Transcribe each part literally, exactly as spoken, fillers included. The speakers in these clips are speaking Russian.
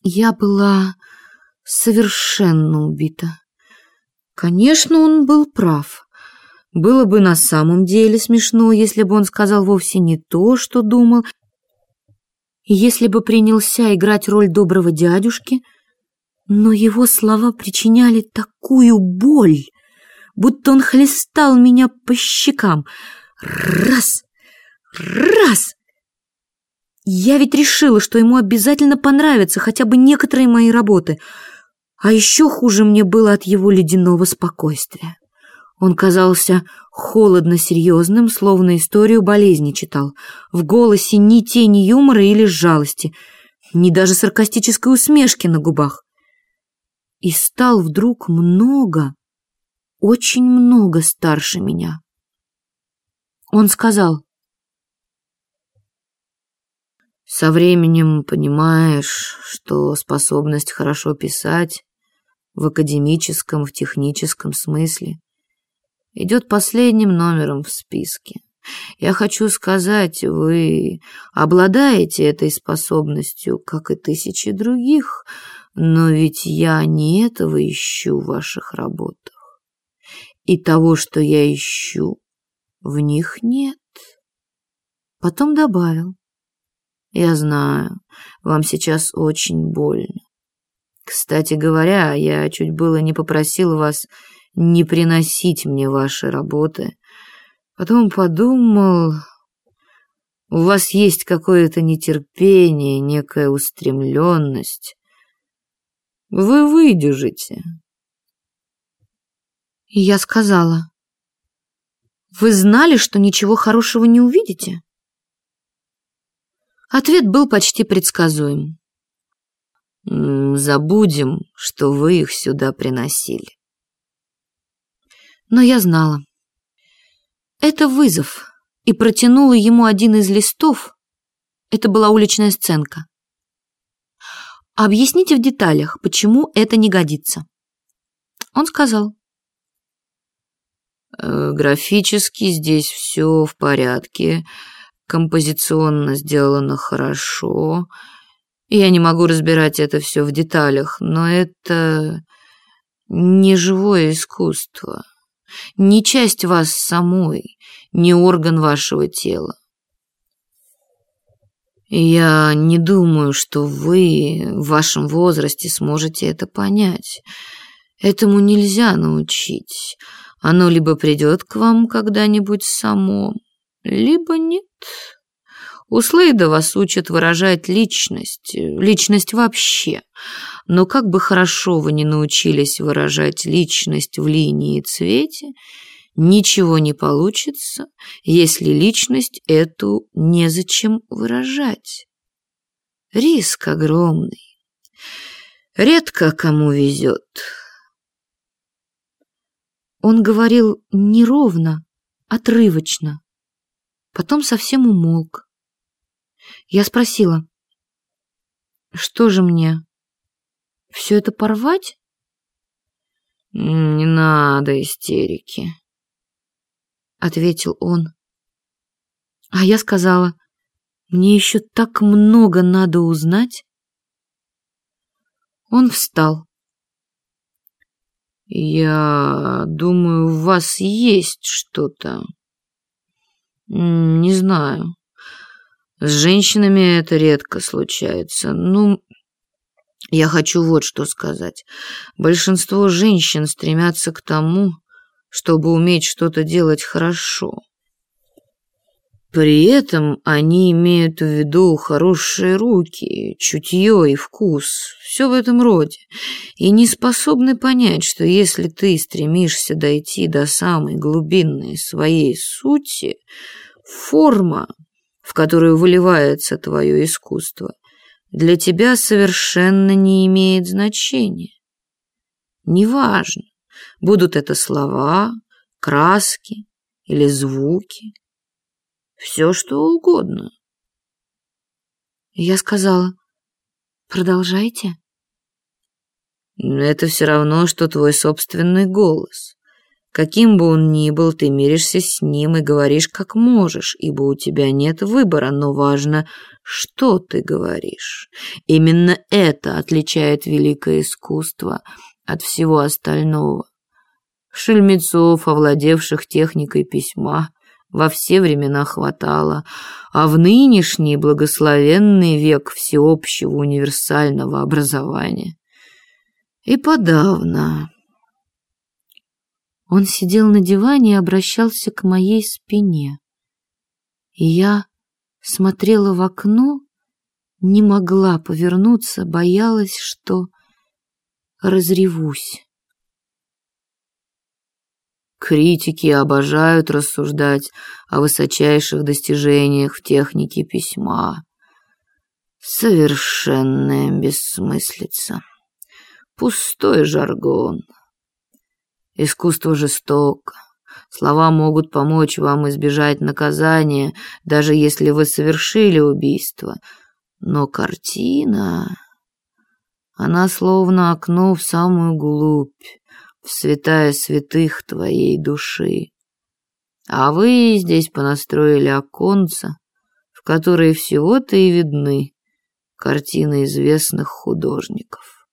Я была совершенно убита. Конечно, он был прав. Было бы на самом деле смешно, если бы он сказал вовсе не то, что думал, если бы принялся играть роль доброго дядюшки, но его слова причиняли такую боль, будто он хлестал меня по щекам. Раз, раз. Я ведь решила, что ему обязательно понравятся хотя бы некоторые мои работы, а еще хуже мне было от его ледяного спокойствия. Он казался холодно-серьезным, словно историю болезни читал. В голосе ни тени юмора или жалости, ни даже саркастической усмешки на губах. И стал вдруг много, очень много старше меня. Он сказал: «Со временем понимаешь, что способность хорошо писать в академическом, в техническом смысле идет последним номером в списке. Я хочу сказать, вы обладаете этой способностью, как и тысячи других, но ведь я не этого ищу в ваших работах. И того, что я ищу, в них нет». Потом добавил: «Я знаю, вам сейчас очень больно. Кстати говоря, я чуть было не попросил вас не приносить мне ваши работы. Потом подумал, у вас есть какое-то нетерпение, некая устремленность. Вы выдержите». И я сказала: «Вы знали, что ничего хорошего не увидите?» Ответ был почти предсказуем: «Забудем, что вы их сюда приносили». Но я знала. Это вызов, и протянула ему один из листов. Это была уличная сценка. «Объясните в деталях, почему это не годится». Он сказал: «Графически здесь все в порядке, композиционно сделано хорошо. Я не могу разбирать это все в деталях, но это не живое искусство, не часть вас самой, не орган вашего тела. Я не думаю, что вы в вашем возрасте сможете это понять. Этому нельзя научить. Оно либо придет к вам когда-нибудь само, либо нет. У Слейда вас учат выражать личность, личность вообще. Но как бы хорошо вы ни научились выражать личность в линии и цвете, ничего не получится, если личность эту незачем выражать. Риск огромный. Редко кому везет». Он говорил неровно, отрывочно. Потом совсем умолк. Я спросила: «Что же мне, все это порвать?» «Не надо истерики», — ответил он. А я сказала: «Мне еще так много надо узнать». Он встал. «Я думаю, у вас есть что-то. Не знаю. С женщинами это редко случается. Ну, я хочу вот что сказать. Большинство женщин стремятся к тому, чтобы уметь что-то делать хорошо. При этом они имеют в виду хорошие руки, чутье и вкус, все в этом роде, и не способны понять, что если ты стремишься дойти до самой глубинной своей сути, форма, в которую выливается твое искусство, для тебя совершенно не имеет значения. Неважно, будут это слова, краски или звуки, все что угодно». Я сказала: «Продолжайте». «Это все равно, что твой собственный голос. Каким бы он ни был, ты миришься с ним и говоришь как можешь, ибо у тебя нет выбора, но важно, что ты говоришь. Именно это отличает великое искусство от всего остального. Шельмецов, овладевших техникой письма, во все времена хватало, а в нынешний благословенный век всеобщего универсального образования и подавно. Он сидел на диване и обращался к моей спине. И я смотрела в окно, не могла повернуться, боялась, что разревусь. Критики обожают рассуждать о высочайших достижениях в технике письма. Совершенная бессмыслица. Пустой жаргон. Искусство жестоко. Слова могут помочь вам избежать наказания, даже если вы совершили убийство. Но картина... Она словно окно в самую глубь, в святая святых твоей души. А вы здесь понастроили оконца, в которые всего-то и видны картины известных художников.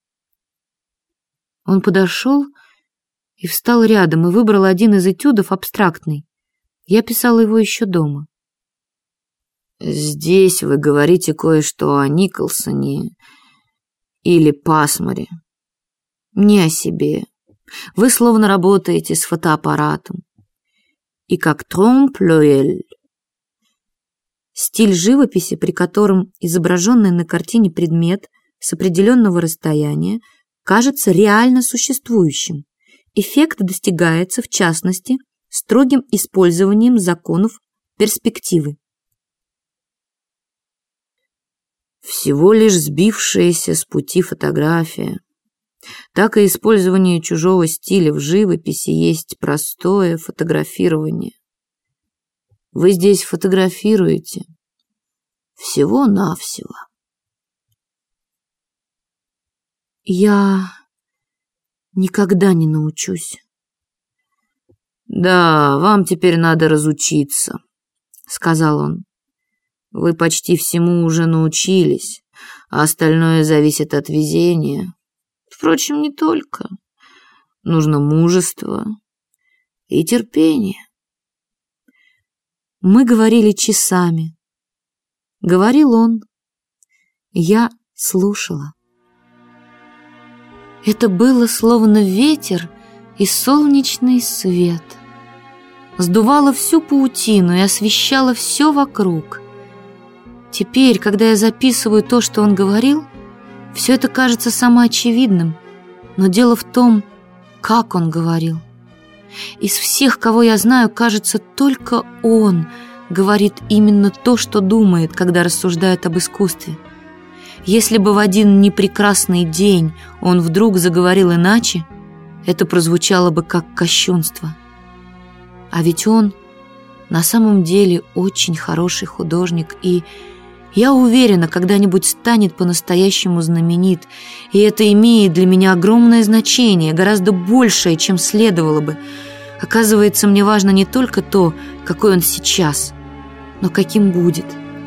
Он подошел и встал рядом и выбрал один из этюдов абстрактный. Я писала его еще дома. Здесь вы говорите кое-что о Николсоне или Пасмаре. Не о себе. Вы словно работаете с фотоаппаратом. И как тромп-лоэль. Стиль живописи, при котором изображенный на картине предмет с определенного расстояния кажется реально существующим. Эффект достигается, в частности, строгим использованием законов перспективы. Всего лишь сбившаяся с пути фотография. Так и использование чужого стиля в живописи есть простое фотографирование. Вы здесь фотографируете всего-навсего. Я никогда не научусь. Да, вам теперь надо разучиться, сказал он. Вы почти всему уже научились, а остальное зависит от везения. Впрочем, не только. Нужно мужество и терпение. Мы говорили часами. Говорил он. Я слушала. Это было словно ветер и солнечный свет. Сдувало всю паутину и освещало все вокруг. Теперь, когда я записываю то, что он говорил, все это кажется самоочевидным, но дело в том, как он говорил. Из всех, кого я знаю, кажется, только он говорит именно то, что думает, когда рассуждает об искусстве. Если бы в один непрекрасный день он вдруг заговорил иначе, это прозвучало бы как кощунство. А ведь он на самом деле очень хороший художник, и я уверена, когда-нибудь станет по-настоящему знаменит, и это имеет для меня огромное значение, гораздо большее, чем следовало бы. Оказывается, мне важно не только то, какой он сейчас, но каким будет.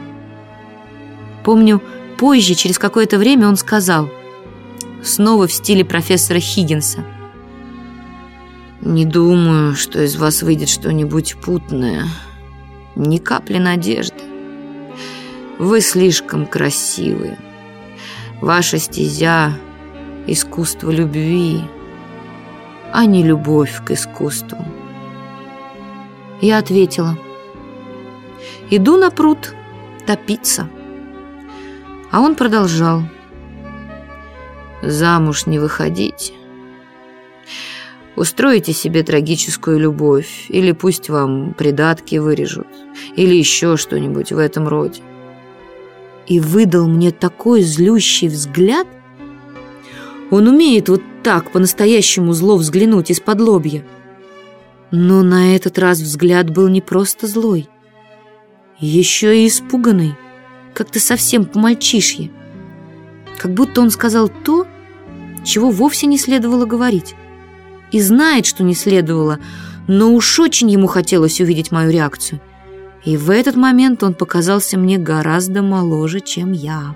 Помню, позже, через какое-то время, он сказал, снова в стиле профессора Хиггинса: «Не думаю, что из вас выйдет что-нибудь путное, ни капли надежды. Вы слишком красивы. Ваша стезя — искусство любви, а не любовь к искусству». Я ответила: «Иду на пруд топиться». А он продолжал: «Замуж не выходите. Устройте себе трагическую любовь, или пусть вам придатки вырежут, или еще что-нибудь в этом роде». И выдал мне такой злющий взгляд. Он умеет вот так по-настоящему зло взглянуть из-под лобья. Но на этот раз взгляд был не просто злой, еще и испуганный, как-то совсем по-мальчишье. Как будто он сказал то, чего вовсе не следовало говорить. и знает, что не следовало, но уж очень ему хотелось увидеть мою реакцию. И в этот момент он показался мне гораздо моложе, чем я.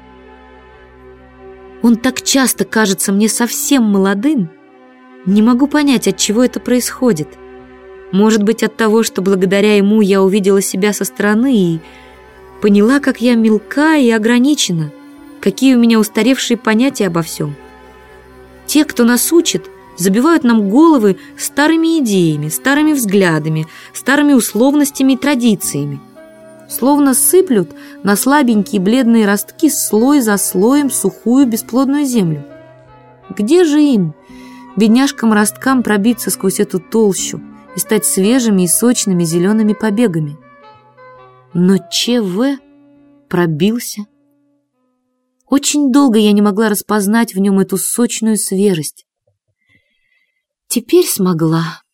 Он так часто кажется мне совсем молодым. Не могу понять, от чего это происходит. Может быть, от того, что благодаря ему я увидела себя со стороны и поняла, как я мелка и ограничена, какие у меня устаревшие понятия обо всем. Те, кто нас учит, забивают нам головы старыми идеями, старыми взглядами, старыми условностями и традициями. Словно сыплют на слабенькие бледные ростки слой за слоем сухую бесплодную землю. Где же им, бедняжкам росткам, пробиться сквозь эту толщу и стать свежими и сочными зелеными побегами? Но ЧВ пробился. Очень долго я не могла распознать в нем эту сочную свежесть. Теперь смогла.